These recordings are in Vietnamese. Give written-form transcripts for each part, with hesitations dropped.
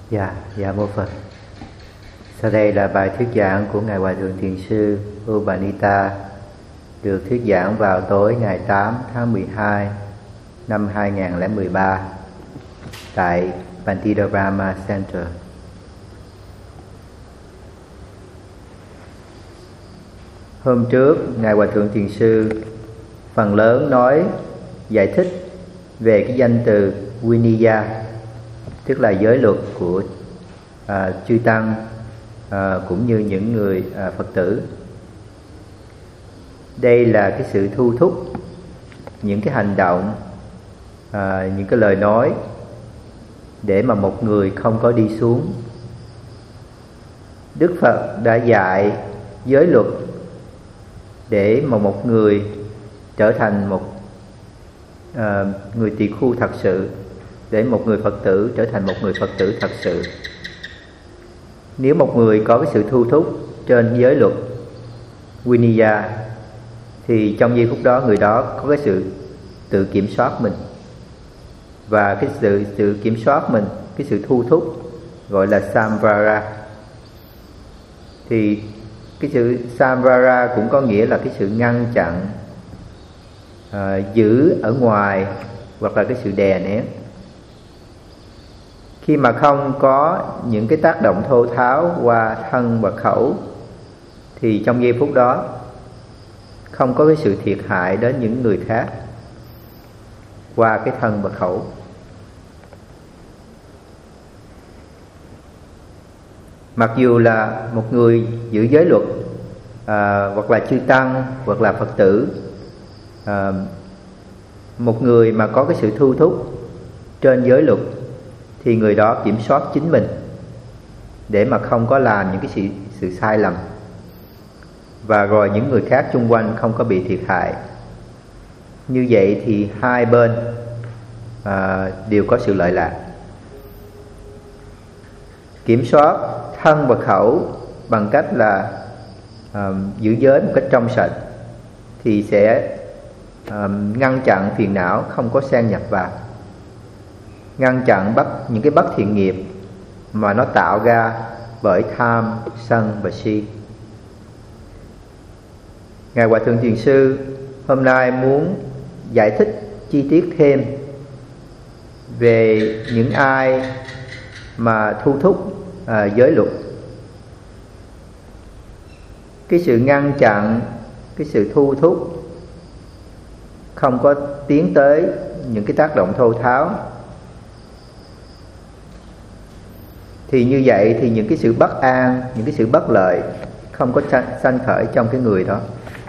Dạ mô Phật. Sau đây là bài thuyết giảng của Ngài Hòa Thượng Thiền sư U Bà Ni Ta, được thuyết giảng vào tối ngày 8 tháng 12 năm 2013 tại Pantidarama Center. Hôm trước, Ngài Hòa Thượng Thiền sư phần lớn nói giải thích về cái danh từ Viniya, tức là giới luật của chư tăng cũng như những người Phật tử. Đây là cái sự thu thúc những cái hành động, những cái lời nói để mà một người không có đi xuống. Đức Phật đã dạy giới luật để mà một người trở thành một người tỳ khưu thật sự, để một người Phật tử trở thành một người Phật tử thật sự. Nếu một người có cái sự thu thúc trên giới luật Viniya thì trong giây phút đó người đó có cái sự tự kiểm soát mình, và cái sự tự kiểm soát mình, cái sự thu thúc gọi là Samvara. Thì cái sự Samvara cũng có nghĩa là cái sự ngăn chặn, giữ ở ngoài, hoặc là cái sự đè nén. Khi mà không có những cái tác động thô tháo qua thân và khẩu thì trong giây phút đó không có cái sự thiệt hại đến những người khác qua cái thân và khẩu. Mặc dù là một người giữ giới luật, hoặc là chư tăng, hoặc là Phật tử, một người mà có cái sự thu thúc trên giới luật thì người đó kiểm soát chính mình để mà không có làm những cái sự sai lầm, và rồi những người khác xung quanh không có bị thiệt hại. Như vậy thì hai bên đều có sự lợi lạc. Kiểm soát thân và khẩu bằng cách là giữ giới một cách trong sạch thì sẽ ngăn chặn phiền não không có xen nhập vào, ngăn chặn những cái bất thiện nghiệp mà nó tạo ra bởi tham, sân và si. Ngài Hòa Thượng Thiền sư hôm nay muốn giải thích chi tiết thêm về những ai mà thu thúc giới luật. Cái sự ngăn chặn, cái sự thu thúc không có tiến tới những cái tác động thô tháo, thì như vậy thì những cái sự bất an, những cái sự bất lợi không có sanh khởi trong cái người đó.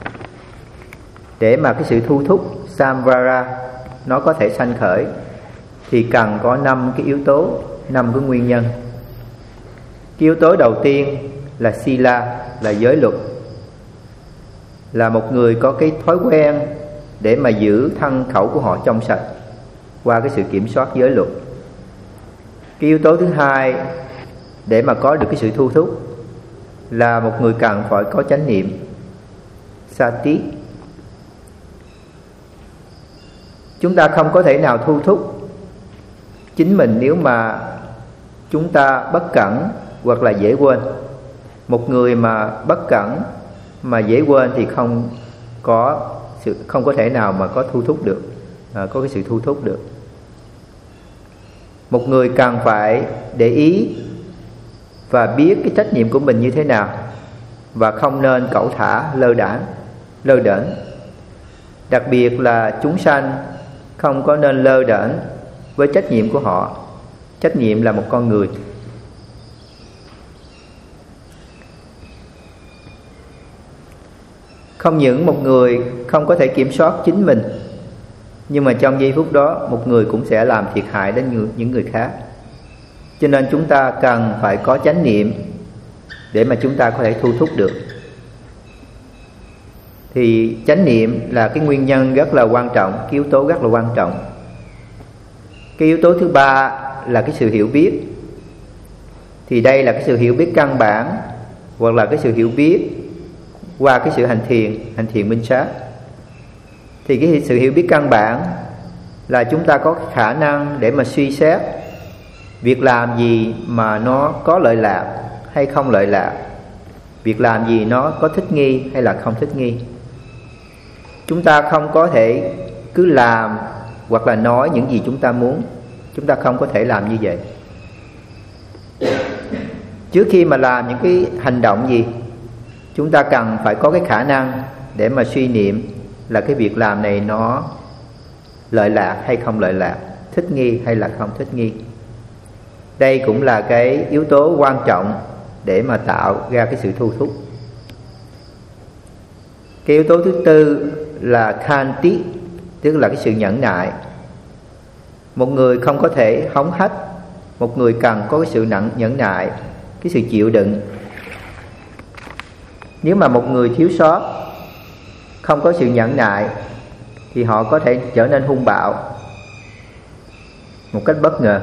Để mà cái sự thu thúc Samvara nó có thể sanh khởi thì cần có 5 cái yếu tố, 5 cái nguyên nhân. Cái yếu tố đầu tiên là Sila, là giới luật, là một người có cái thói quen để mà giữ thân khẩu của họ trong sạch qua cái sự kiểm soát giới luật. Cái yếu tố thứ hai để mà có được cái sự thu thúc là một người cần phải có chánh niệm, Sati. Chúng ta không có thể nào thu thúc chính mình nếu mà chúng ta bất cẩn hoặc là dễ quên. Một người mà bất cẩn mà dễ quên thì không có thể nào mà có thu thúc được, có cái sự thu thúc được. Một người cần phải để ý và biết cái trách nhiệm của mình như thế nào, và không nên cẩu thả, lơ đễnh. Đặc biệt là chúng sanh không có nên lơ đễnh với trách nhiệm của họ. Trách nhiệm là một con người. Không những một người không có thể kiểm soát chính mình, nhưng mà trong giây phút đó một người cũng sẽ làm thiệt hại đến những người khác. Cho nên chúng ta cần phải có chánh niệm để mà chúng ta có thể thu thúc được. Thì chánh niệm là cái nguyên nhân rất là quan trọng, cái yếu tố rất là quan trọng. Cái yếu tố thứ ba là cái sự hiểu biết. Thì đây là cái sự hiểu biết căn bản, hoặc là cái sự hiểu biết qua cái sự hành thiền minh sát. Thì cái sự hiểu biết căn bản là chúng ta có khả năng để mà suy xét việc làm gì mà nó có lợi lạc hay không lợi lạc, việc làm gì nó có thích nghi hay là không thích nghi. Chúng ta không có thể cứ làm hoặc là nói những gì chúng ta muốn. Chúng ta không có thể làm như vậy. Trước khi mà làm những cái hành động gì, chúng ta cần phải có cái khả năng để mà suy niệm là cái việc làm này nó lợi lạc hay không lợi lạc, thích nghi hay là không thích nghi. Đây cũng là cái yếu tố quan trọng để mà tạo ra cái sự thu thúc. Cái yếu tố thứ tư là khanti, tức là cái sự nhẫn nại. Một người không có thể hống hách, một người cần có cái sự nhẫn nại, cái sự chịu đựng. Nếu mà một người thiếu sót, không có sự nhẫn nại, thì họ có thể trở nên hung bạo một cách bất ngờ.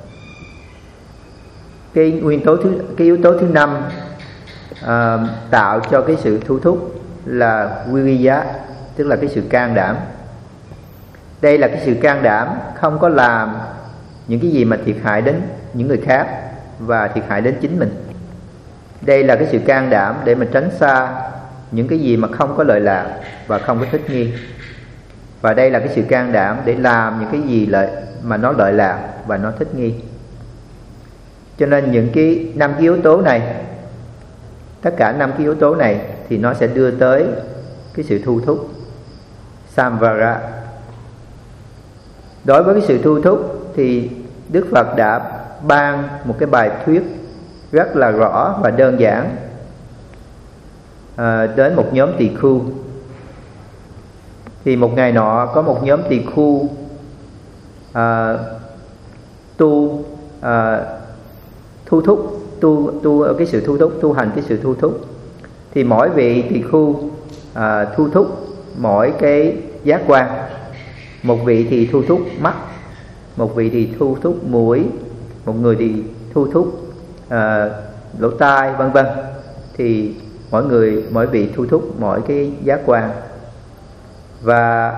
Cái yếu tố thứ năm tạo cho cái sự thu thúc là viriya, tức là cái sự can đảm. Đây là cái sự can đảm không có làm những cái gì mà thiệt hại đến những người khác và thiệt hại đến chính mình. Đây là cái sự can đảm để mà tránh xa những cái gì mà không có lợi lạc và không có thích nghi. Và đây là cái sự can đảm để làm những cái gì mà nó lợi lạc và nó thích nghi. Cho nên những cái 5 cái yếu tố này, tất cả 5 cái yếu tố này thì nó sẽ đưa tới cái sự thu thúc samvara. Đối với cái sự thu thúc thì Đức Phật đã ban một cái bài thuyết rất là rõ và đơn giản đến một nhóm tỳ khưu. Thì một ngày nọ có một nhóm tỳ khưu thu thúc, cái sự thu thúc, tu hành cái sự thu thúc. Thì mỗi vị tỳ khưu thu thúc mỗi cái giác quan. Một vị thì thu thúc mắt, một vị thì thu thúc mũi, một người thì thu thúc lỗ tai, vân vân. Thì mỗi vị thu thúc mỗi cái giác quan. Và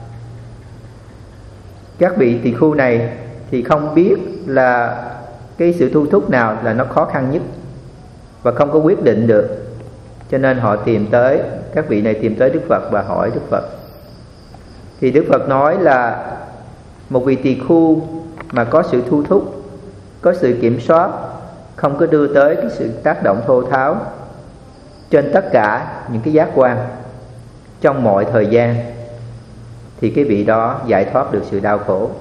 các vị tỳ khưu này thì không biết là cái sự thu thúc nào là nó khó khăn nhất và không có quyết định được. Cho nên họ các vị này tìm tới Đức Phật và hỏi Đức Phật. Thì Đức Phật nói là một vị tỳ khưu mà có sự thu thúc, có sự kiểm soát, không có đưa tới cái sự tác động thô tháo trên tất cả những cái giác quan trong mọi thời gian, thì cái vị đó giải thoát được sự đau khổ.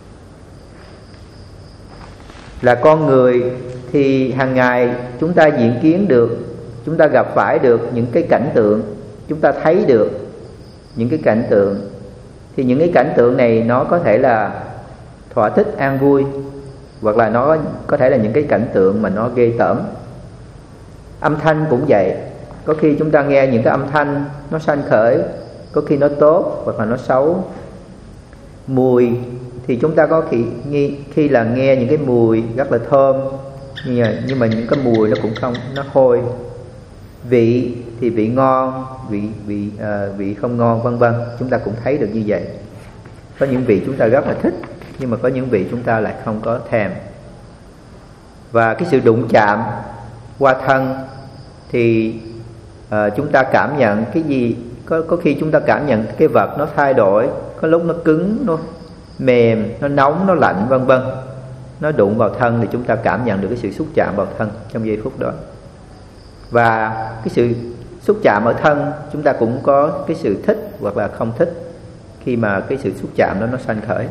Là con người thì hàng ngày chúng ta diễn kiến được, chúng ta gặp phải được những cái cảnh tượng, chúng ta thấy được những cái cảnh tượng. Thì những cái cảnh tượng này nó có thể là thỏa thích, an vui, hoặc là nó có thể là những cái cảnh tượng mà nó ghê tởm. Âm thanh cũng vậy. Có khi chúng ta nghe những cái âm thanh nó sanh khởi, có khi nó tốt hoặc là nó xấu. Mùi thì chúng ta có khi là nghe những cái mùi rất là thơm, nhưng mà những cái mùi nó cũng không, nó hôi. Vị thì vị ngon, vị không ngon, vân vân. Chúng ta cũng thấy được như vậy. Có những vị chúng ta rất là thích, nhưng mà có những vị chúng ta lại không có thèm. Và cái sự đụng chạm qua thân thì chúng ta cảm nhận cái gì. Có khi chúng ta cảm nhận cái vật nó thay đổi, có lúc nó cứng, nó mềm, nó nóng, nó lạnh, vân vân. Nó đụng vào thân thì chúng ta cảm nhận được cái sự xúc chạm vào thân trong giây phút đó. Và cái sự xúc chạm ở thân, chúng ta cũng có cái sự thích hoặc là không thích khi mà cái sự xúc chạm đó nó sanh khởi.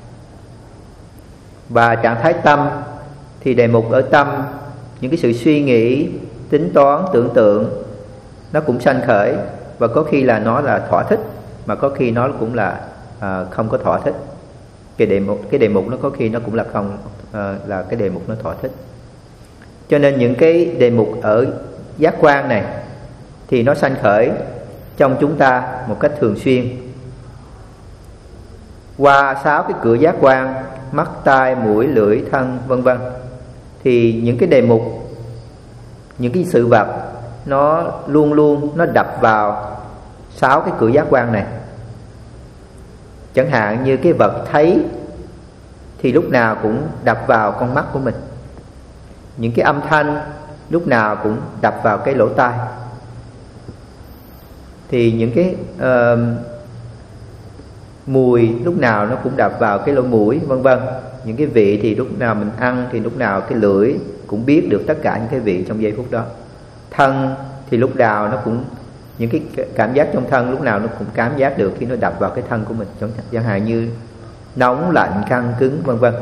Và trạng thái tâm thì đề mục ở tâm, những cái sự suy nghĩ, tính toán, tưởng tượng nó cũng sanh khởi. Và có khi là nó là thỏa thích, mà có khi nó cũng là không có thỏa thích. Cái đề mục nó có khi nó cũng là không, là cái đề mục nó thỏa thích. Cho nên những cái đề mục ở giác quan này thì nó sanh khởi trong chúng ta một cách thường xuyên. Qua 6 cái cửa giác quan, mắt, tai, mũi, lưỡi, thân, vân vân, thì những cái đề mục, những cái sự vật nó luôn luôn nó đập vào 6 cái cửa giác quan này. Chẳng hạn như cái vật thấy thì lúc nào cũng đập vào con mắt của mình. Những cái âm thanh lúc nào cũng đập vào cái lỗ tai. Thì những cái mùi lúc nào nó cũng đập vào cái lỗ mũi, vân vân. Những cái vị thì lúc nào mình ăn thì lúc nào cái lưỡi cũng biết được tất cả những cái vị trong giây phút đó. Thân thì lúc nào nó cũng, những cái cảm giác trong thân lúc nào nó cũng cảm giác được khi nó đập vào cái thân của mình, chẳng hạn như nóng, lạnh, căng, cứng, vân vân.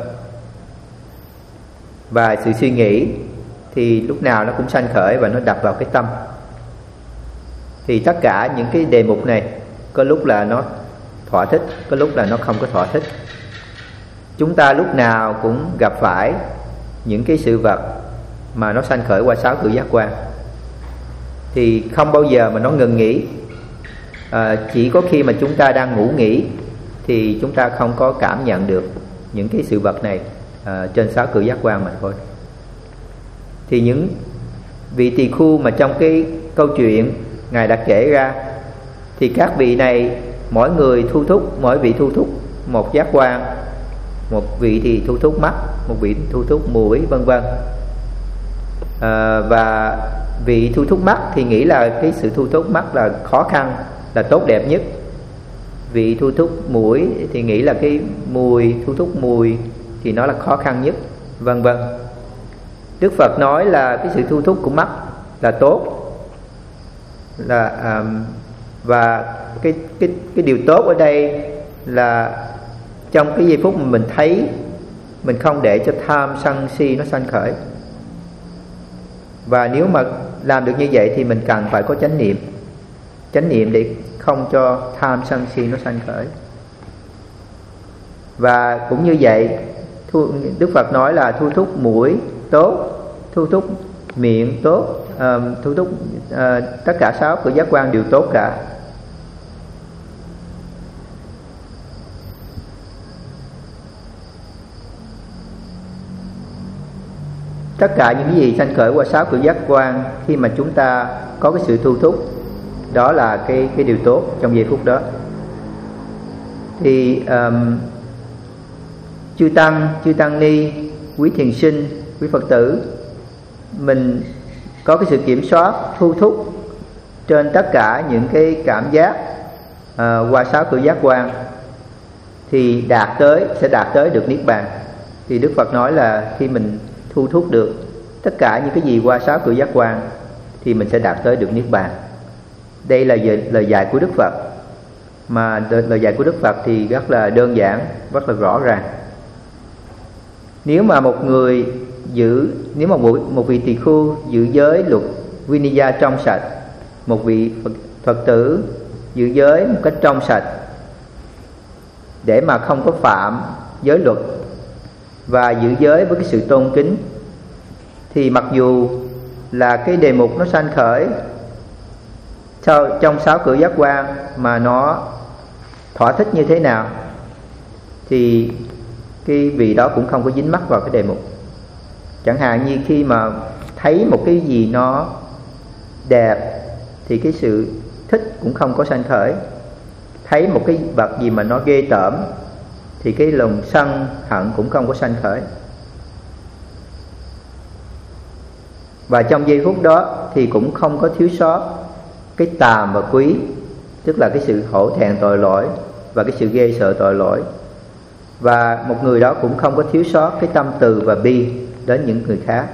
Và sự suy nghĩ thì lúc nào nó cũng sanh khởi và nó đập vào cái tâm. Thì tất cả những cái đề mục này có lúc là nó thỏa thích, có lúc là nó không có thỏa thích. Chúng ta lúc nào cũng gặp phải những cái sự vật mà nó sanh khởi qua 6 cửa giác quan, thì không bao giờ mà nó ngừng nghỉ. Chỉ có khi mà chúng ta đang ngủ nghỉ thì chúng ta không có cảm nhận được những cái sự vật này trên 6 cửa giác quan mà thôi. Thì những vị tỳ khu mà trong cái câu chuyện Ngài đã kể ra, thì các vị này mỗi người thu thúc, mỗi vị thu thúc một giác quan. Một vị thì thu thúc mắt, một vị thu thúc mũi, vân vân. Và vị thu thúc mắt thì nghĩ là cái sự thu thúc mắt là khó khăn, là tốt đẹp nhất. Vị thu thúc mũi thì nghĩ là cái mùi, thu thúc mùi thì nó là khó khăn nhất, vân vân. Đức Phật nói là cái sự thu thúc của mắt là tốt, là và cái điều tốt ở đây là trong cái giây phút mà mình thấy, mình không để cho tham sân si nó sanh khởi. Và nếu mà làm được như vậy thì mình cần phải có chánh niệm. Chánh niệm để không cho tham sân si nó sanh khởi. Và cũng như vậy, Đức Phật nói là thu thúc mũi tốt, thu thúc miệng tốt, thu thúc tất cả 6 cửa giác quan đều tốt cả. Tất cả những cái gì sanh khởi qua 6 cửa giác quan, khi mà chúng ta có cái sự thu thúc, đó là cái điều tốt trong giây phút đó. Thì chư tăng ni, quý thiền sinh, quý Phật tử, mình có cái sự kiểm soát thu thúc trên tất cả những cái cảm giác qua 6 cửa giác quan, thì sẽ đạt tới được niết bàn. Thì Đức Phật nói là khi mình thu thúc được tất cả những cái gì qua 6 cửa giác quan thì mình sẽ đạt tới được niết bàn. Đây là lời dạy của Đức Phật, mà lời dạy của Đức Phật thì rất là đơn giản, rất là rõ ràng. Nếu mà một vị tỳ khu giữ giới luật Vinaya trong sạch, một vị Phật tử giữ giới một cách trong sạch để mà không có phạm giới luật và giữ giới với cái sự tôn kính, thì mặc dù là cái đề mục nó sanh khởi trong 6 cửa giác quan mà nó thỏa thích như thế nào, thì cái vị đó cũng không có dính mắc vào cái đề mục. Chẳng hạn như khi mà thấy một cái gì nó đẹp thì cái sự thích cũng không có sanh khởi. Thấy một cái vật gì mà nó ghê tởm thì cái lòng sân hận cũng không có sanh khởi. Và trong giây phút đó thì cũng không có thiếu sót cái tàm và quý, tức là cái sự hổ thẹn tội lỗi và cái sự ghê sợ tội lỗi. Và một người đó cũng không có thiếu sót cái tâm từ và bi đến những người khác.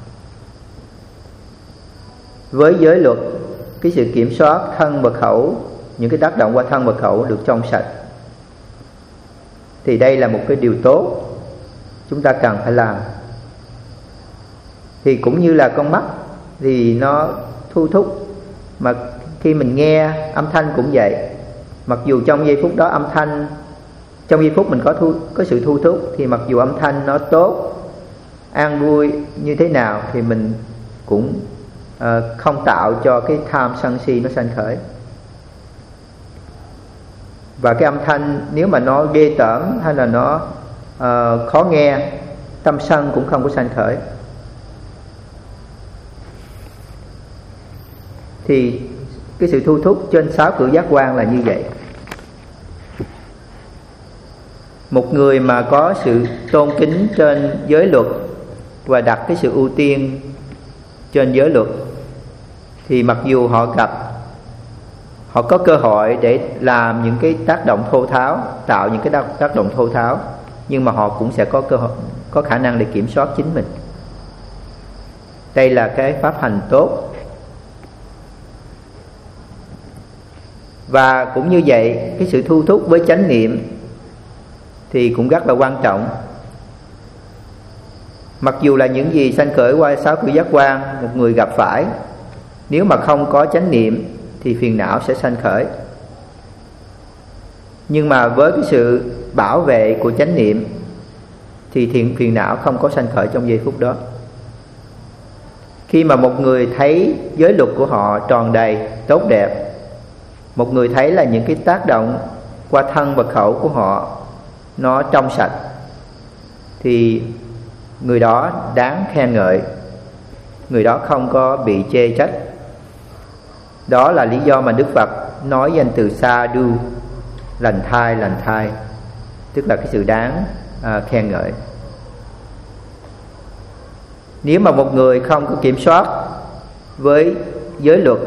Với giới luật, cái sự kiểm soát thân và khẩu, những cái tác động qua thân và khẩu được trong sạch, thì đây là một cái điều tốt chúng ta cần phải làm. Thì cũng như là con mắt thì nó thu thúc, mà khi mình nghe âm thanh cũng vậy. Mặc dù trong giây phút đó âm thanh, trong giây phút mình có sự thu thúc, thì mặc dù âm thanh nó tốt, an vui như thế nào thì mình cũng không tạo cho cái tham sân si nó sanh khởi. Và cái âm thanh nếu mà nó ghê tởm hay là nó khó nghe, tâm sân cũng không có sanh khởi. Thì cái sự thu thúc trên 6 cửa giác quan là như vậy. Một người mà có sự tôn kính trên giới luật và đặt cái sự ưu tiên trên giới luật, thì mặc dù họ có cơ hội để làm những cái tác động thô tháo, tạo những cái tác động thô tháo, nhưng mà họ cũng sẽ có khả năng để kiểm soát chính mình. Đây là cái pháp hành tốt. Và cũng như vậy, cái sự thu thúc với chánh niệm thì cũng rất là quan trọng. Mặc dù là những gì sanh khởi qua 6 cửa giác quan một người gặp phải, nếu mà không có chánh niệm thì phiền não sẽ sanh khởi. Nhưng mà với cái sự bảo vệ của chánh niệm thì phiền não không có sanh khởi trong giây phút đó. Khi mà một người thấy giới luật của họ tròn đầy, tốt đẹp, một người thấy là những cái tác động qua thân và khẩu của họ nó trong sạch, thì người đó đáng khen ngợi, người đó không có bị chê trách. Đó là lý do mà Đức Phật nói danh từ sadhu, lành thai, tức là cái sự đáng khen ngợi. Nếu mà một người không có kiểm soát với giới luật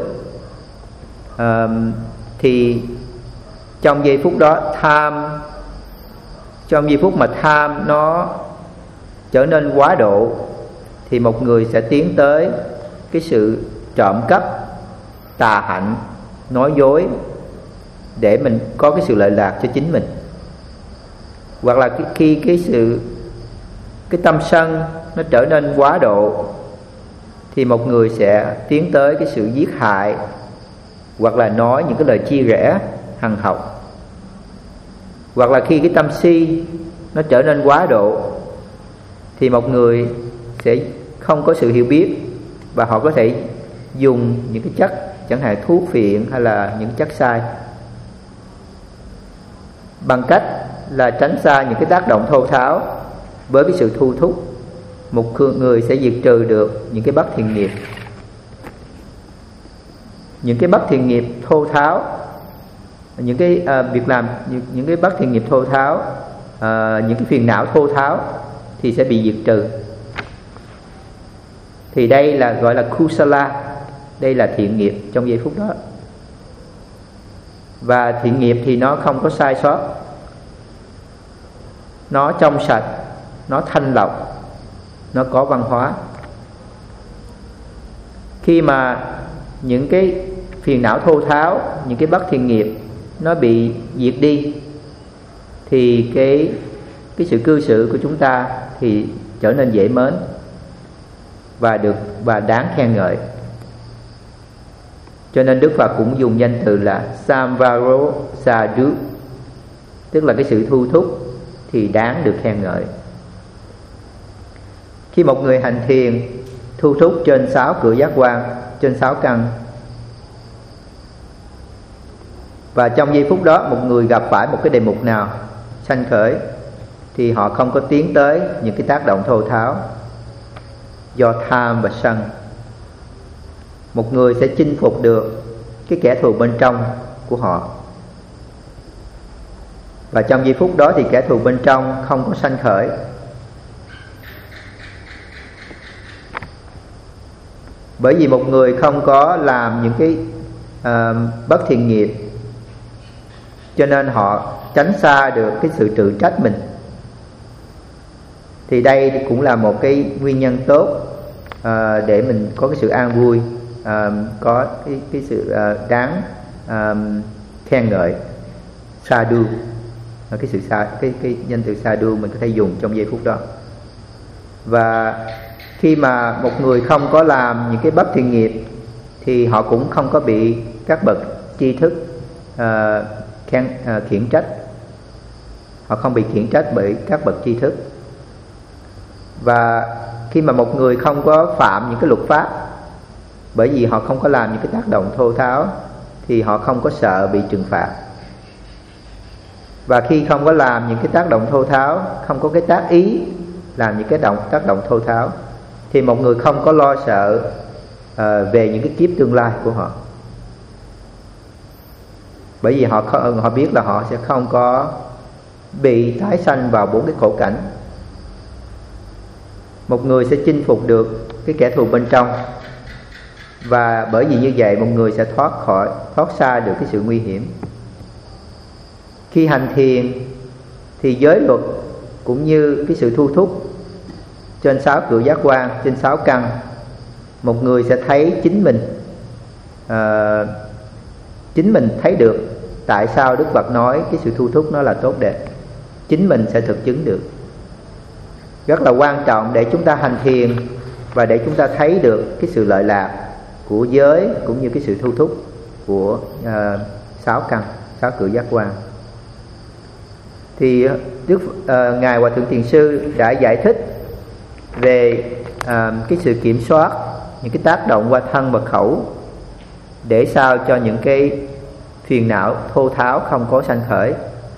thì trong giây phút đó trong giây phút mà tham nó trở nên quá độ, thì một người sẽ tiến tới cái sự trộm cắp, tà hạnh, nói dối để mình có cái sự lợi lạc cho chính mình. Hoặc là khi cái tâm sân nó trở nên quá độ, thì một người sẽ tiến tới cái sự giết hại, hoặc là nói những cái lời chia rẽ hằn học. Hoặc là khi cái tâm si nó trở nên quá độ, thì một người sẽ không có sự hiểu biết, và họ có thể dùng những cái chất chẳng hạn thuốc phiện hay là những chất sai, bằng cách là tránh xa những cái tác động thô tháo. Với cái sự thu thúc, một người sẽ diệt trừ được những cái bất thiện nghiệp. Những cái bất thiện nghiệp thô tháo, những cái việc làm, những cái bất thiện nghiệp thô tháo, những cái phiền não thô tháo thì sẽ bị diệt trừ. Thì đây là gọi là kusala, đây là thiện nghiệp trong giây phút đó. Và thiện nghiệp thì nó không có sai sót, nó trong sạch, nó thanh lọc, nó có văn hóa. Khi mà những cái phiền não thô tháo, những cái bất thiện nghiệp nó bị diệt đi, thì cái sự cư xử của chúng ta thì trở nên dễ mến và đáng khen ngợi. Cho nên Đức Phật cũng dùng danh từ là samvaro sadhu, tức là cái sự thu thúc thì đáng được khen ngợi. Khi một người hành thiền thu thúc trên 6 cửa giác quan, trên 6 căn, và trong giây phút đó một người gặp phải một cái đề mục nào sanh khởi, thì họ không có tiến tới những cái tác động thô tháo do tham và sân. Một người sẽ chinh phục được cái kẻ thù bên trong của họ, và trong giây phút đó thì kẻ thù bên trong không có sanh khởi. Bởi vì một người không có làm những cái bất thiện nghiệp, cho nên họ tránh xa được cái sự tự trách mình. Thì đây cũng là một cái nguyên nhân tốt để mình có cái sự an vui, có cái sự đáng khen ngợi. Sadhu, cái danh từ sadhu mình có thể dùng trong giây phút đó. Và khi mà một người không có làm những cái bất thiện nghiệp, thì họ cũng không có bị các bậc tri thức khiển trách. Họ không bị khiển trách bởi các bậc tri thức. Và khi mà một người không có phạm những cái luật pháp, bởi vì họ không có làm những cái tác động thô tháo, thì họ không có sợ bị trừng phạt. Và khi không có làm những cái tác động thô tháo, không có cái tác ý làm những cái tác động thô tháo, thì một người không có lo sợ về những cái kiếp tương lai của họ. Bởi vì họ biết là họ sẽ không có bị tái sanh vào 4 cái khổ cảnh. Một người sẽ chinh phục được cái kẻ thù bên trong, và bởi vì như vậy một người sẽ thoát xa được cái sự nguy hiểm. Khi hành thiền thì giới luật cũng như cái sự thu thúc trên 6 cựu giác quan, trên 6 căn, một người sẽ thấy chính mình thấy được tại sao Đức Phật nói cái sự thu thúc nó là tốt đẹp. Chính mình sẽ thực chứng được. Rất là quan trọng để chúng ta hành thiền và để chúng ta thấy được cái sự lợi lạc của giới cũng như cái sự thu thúc của 6 căn, 6 cựu giác quan. Thì Ngài Hòa Thượng Thiền Sư đã giải thích về cái sự kiểm soát những cái tác động qua thân và khẩu, để sao cho những cái phiền não thô tháo không có sanh khởi.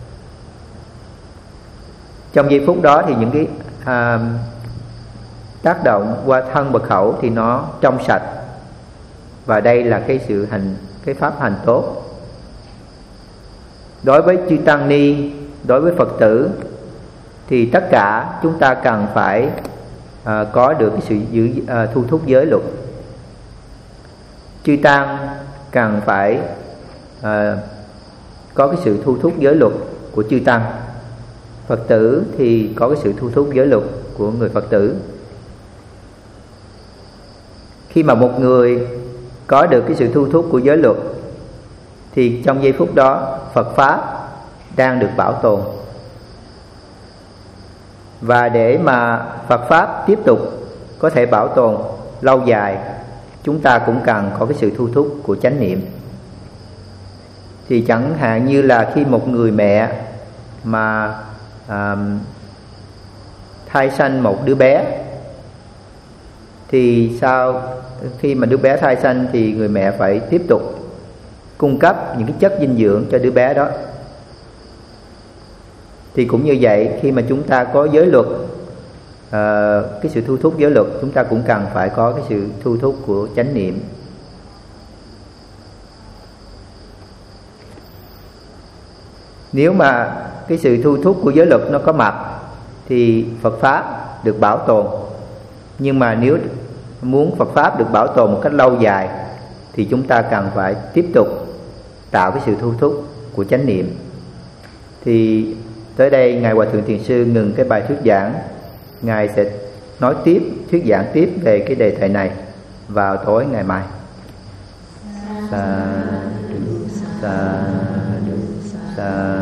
Trong giây phút đó thì những cái tác động qua thân và khẩu thì nó trong sạch, và đây là cái pháp hành tốt. Đối với chư tăng ni, đối với Phật tử thì tất cả chúng ta cần phải có được cái sự thu thúc giới luật. Chư tăng cần phải có cái sự thu thúc giới luật của chư tăng. Phật tử thì có cái sự thu thúc giới luật của người Phật tử. Khi mà một người có được cái sự thu thúc của giới luật thì trong giây phút đó Phật Pháp đang được bảo tồn. Và để mà Phật Pháp tiếp tục có thể bảo tồn lâu dài, chúng ta cũng cần có cái sự thu thúc của chánh niệm. Thì chẳng hạn như là khi một người mẹ mà thai sanh một đứa bé, thì khi mà đứa bé thai sanh thì người mẹ phải tiếp tục cung cấp những cái chất dinh dưỡng cho đứa bé đó. Thì cũng như vậy, khi mà chúng ta có giới luật, cái sự thu thúc giới luật, chúng ta cũng cần phải có cái sự thu thúc của chánh niệm. Nếu mà cái sự thu thúc của giới luật nó có mặt thì Phật Pháp được bảo tồn. Nhưng mà nếu muốn Phật Pháp được bảo tồn một cách lâu dài thì chúng ta cần phải tiếp tục tạo cái sự thu thúc của chánh niệm. Thì tới đây Ngài Hòa Thượng Thiền Sư ngừng cái bài thuyết giảng. Ngài sẽ nói tiếp, thuyết giảng tiếp về cái đề tài này vào tối ngày mai. Sa